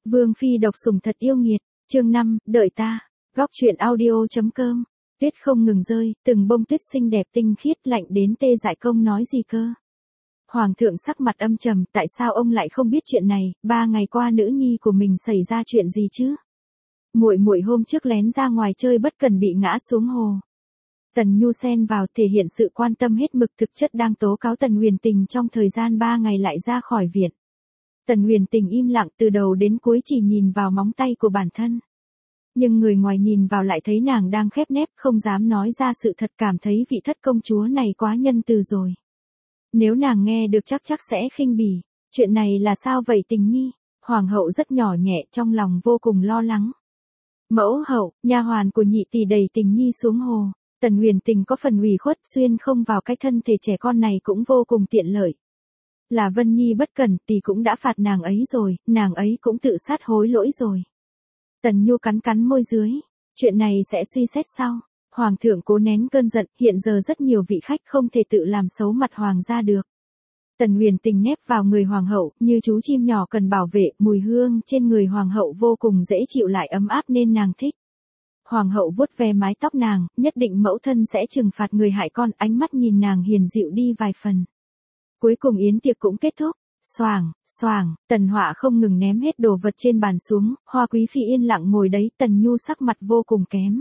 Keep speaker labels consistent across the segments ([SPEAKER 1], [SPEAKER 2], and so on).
[SPEAKER 1] Vương phi độc sủng thật yêu nghiệt, chương 5, đợi ta. Góc truyện audio.com. Tuyết không ngừng rơi, từng bông tuyết xinh đẹp tinh khiết lạnh đến tê dại, công nói gì cơ. Hoàng thượng sắc mặt âm trầm, tại sao ông lại không biết chuyện này, 3 ngày qua nữ nhi của mình xảy ra chuyện gì chứ? Muội muội hôm trước lén ra ngoài chơi bất cần bị ngã xuống hồ. Tần Nhu xen vào thể hiện sự quan tâm hết mực, thực chất đang tố cáo Tần Huyền Tình trong thời gian 3 ngày lại ra khỏi viện. Tần Huyền Tình im lặng từ đầu đến cuối, chỉ nhìn vào móng tay của bản thân. Nhưng người ngoài nhìn vào lại thấy nàng đang khép nép, không dám nói ra sự thật, cảm thấy vị thất công chúa này quá nhân từ rồi. Nếu nàng nghe được chắc sẽ khinh bỉ. Chuyện này là sao vậy Tình Nhi? Hoàng hậu rất nhỏ nhẹ, trong lòng vô cùng lo lắng. Mẫu hậu, nha hoàn của nhị tỷ đẩy Tình Nhi xuống hồ. Tần Huyền Tình có phần ủy khuất, xuyên không vào cái thân thể trẻ con này cũng vô cùng tiện lợi. Là Vân Nhi bất cẩn, tỷ cũng đã phạt nàng ấy rồi, nàng ấy cũng tự sát hối lỗi rồi. Tần Nhu cắn môi dưới, chuyện này sẽ suy xét sau. Hoàng thượng cố nén cơn giận, hiện giờ rất nhiều vị khách không thể tự làm xấu mặt hoàng gia được. Tần Huyền Tình nép vào người hoàng hậu, như chú chim nhỏ cần bảo vệ, mùi hương trên người hoàng hậu vô cùng dễ chịu lại ấm áp nên nàng thích. Hoàng hậu vuốt ve mái tóc nàng, nhất định mẫu thân sẽ trừng phạt người hại con, ánh mắt nhìn nàng hiền dịu đi vài phần. Cuối cùng yến tiệc cũng kết thúc. Xoàng, Tần Họa không ngừng ném hết đồ vật trên bàn xuống, Hoa Quý Phi yên lặng ngồi đấy, Tần Nhu sắc mặt vô cùng kém.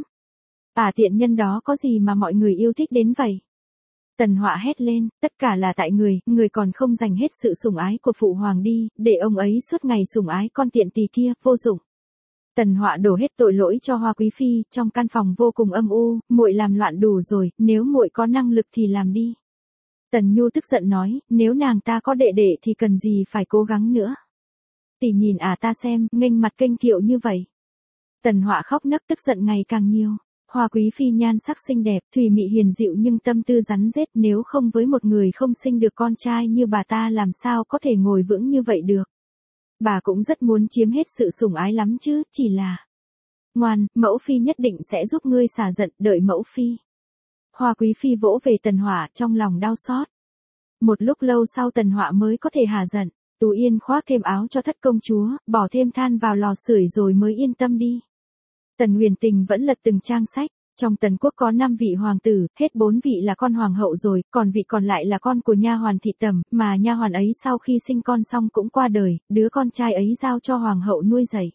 [SPEAKER 1] Tiện nhân đó có gì mà mọi người yêu thích đến vậy? Tần Họa hét lên, tất cả là tại người còn không dành hết sự sủng ái của phụ hoàng đi, để ông ấy suốt ngày sủng ái con tiện tỳ kia, vô dụng. Tần Họa đổ hết tội lỗi cho Hoa Quý Phi, trong căn phòng vô cùng âm u, muội làm loạn đủ rồi, nếu muội có năng lực thì làm đi. Tần Nhu tức giận nói, nếu nàng ta có đệ đệ thì cần gì phải cố gắng nữa. Tỷ nhìn ta xem, nghênh mặt kênh kiệu như vậy. Tần Họa khóc nấc, tức giận ngày càng nhiều. Hoa Quý Phi nhan sắc xinh đẹp, thùy mị hiền dịu nhưng tâm tư rắn rết, nếu không với một người không sinh được con trai như bà ta làm sao có thể ngồi vững như vậy được. Bà cũng rất muốn chiếm hết sự sủng ái lắm chứ, chỉ là... Ngoan, mẫu phi nhất định sẽ giúp ngươi xả giận, đợi mẫu phi. Hoa Quý Phi vỗ về Tần Họa, trong lòng đau xót. Một lúc lâu sau Tần Họa mới có thể hạ giận. Tú Yên khoác thêm áo cho thất công chúa, bỏ thêm than vào lò sưởi rồi mới yên tâm đi. Tần Huyền Tình vẫn lật từng trang sách. Trong Tần quốc có 5 vị hoàng tử, hết 4 vị là con hoàng hậu rồi, còn vị còn lại là con của nha hoàn Thị Tầm, mà nha hoàn ấy sau khi sinh con xong cũng qua đời, đứa con trai ấy giao cho hoàng hậu nuôi dạy.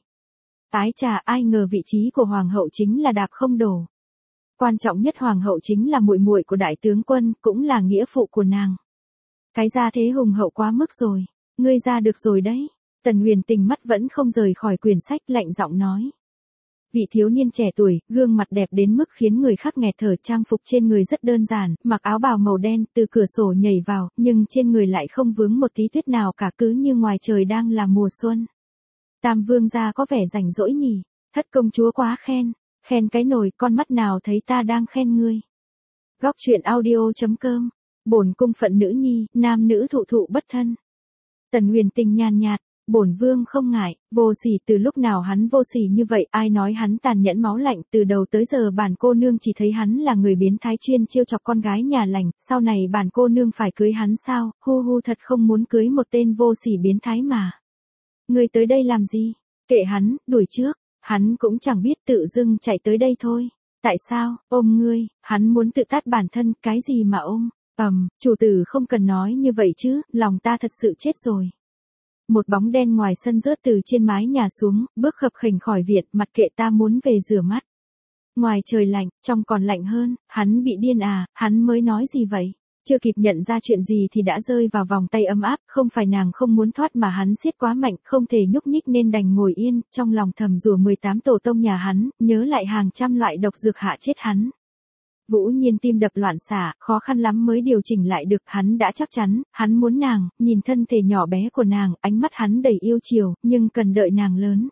[SPEAKER 1] Ái chà, ai ngờ vị trí của hoàng hậu chính là đạp không đổ. Quan trọng nhất, hoàng hậu chính là muội muội của đại tướng quân, cũng là nghĩa phụ của nàng. Cái gia thế hùng hậu quá mức rồi, ngươi ra được rồi đấy. Tần Huyền Tình mắt vẫn không rời khỏi quyển sách, lạnh giọng nói. Vị thiếu niên trẻ tuổi, gương mặt đẹp đến mức khiến người khác nghẹt thở, trang phục trên người rất đơn giản, mặc áo bào màu đen, từ cửa sổ nhảy vào, nhưng trên người lại không vướng một tí tuyết nào cả, cứ như ngoài trời đang là mùa xuân. Tam vương gia có vẻ rảnh rỗi nhỉ, thất công chúa quá khen. Khen cái nồi, con mắt nào thấy ta đang khen ngươi. Góc truyện audio.com. Bổn cung phận nữ nhi, nam nữ thụ thụ bất thân. Tần Huyền Tình nhàn nhạt, bổn vương không ngại, vô sỉ, từ lúc nào hắn vô sỉ như vậy, ai nói hắn tàn nhẫn máu lạnh, từ đầu tới giờ bản cô nương chỉ thấy hắn là người biến thái chuyên trêu chọc con gái nhà lành, sau này bản cô nương phải cưới hắn sao, hu thật không muốn cưới một tên vô sỉ biến thái mà. Ngươi tới đây làm gì? Kệ hắn, đuổi trước. Hắn cũng chẳng biết, tự dưng chạy tới đây thôi. Tại sao, ôm ngươi, hắn muốn tự tát bản thân, cái gì mà ôm? Chủ tử không cần nói như vậy chứ, lòng ta thật sự chết rồi. Một bóng đen ngoài sân rớt từ trên mái nhà xuống, bước khập khểnh khỏi viện, mặt kệ ta muốn về rửa mắt. Ngoài trời lạnh, trong còn lạnh hơn, hắn bị điên à, hắn mới nói gì vậy? Chưa kịp nhận ra chuyện gì thì đã rơi vào vòng tay ấm áp, không phải nàng không muốn thoát mà hắn siết quá mạnh, không thể nhúc nhích nên đành ngồi yên, trong lòng thầm rủa 18 tổ tông nhà hắn, nhớ lại hàng trăm loại độc dược hạ chết hắn. Vũ Nhiên tim đập loạn xạ, khó khăn lắm mới điều chỉnh lại được, hắn đã chắc chắn, hắn muốn nàng, nhìn thân thể nhỏ bé của nàng, ánh mắt hắn đầy yêu chiều, nhưng cần đợi nàng lớn.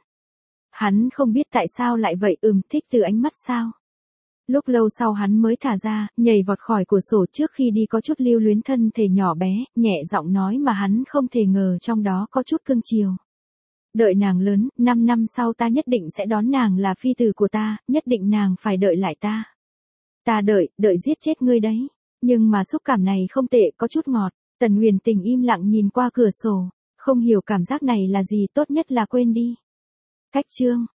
[SPEAKER 1] Hắn không biết tại sao lại vậy, thích từ ánh mắt sao? Lúc lâu sau hắn mới thả ra, nhảy vọt khỏi cửa sổ, trước khi đi có chút lưu luyến thân thể nhỏ bé, nhẹ giọng nói mà hắn không thể ngờ trong đó có chút cưng chiều. Đợi nàng lớn, 5 năm sau ta nhất định sẽ đón nàng là phi tử của ta, nhất định nàng phải đợi lại ta. Ta đợi giết chết ngươi đấy. Nhưng mà xúc cảm này không tệ, có chút ngọt. Tần Huyền Tình im lặng nhìn qua cửa sổ, không hiểu cảm giác này là gì, tốt nhất là quên đi. Cách chương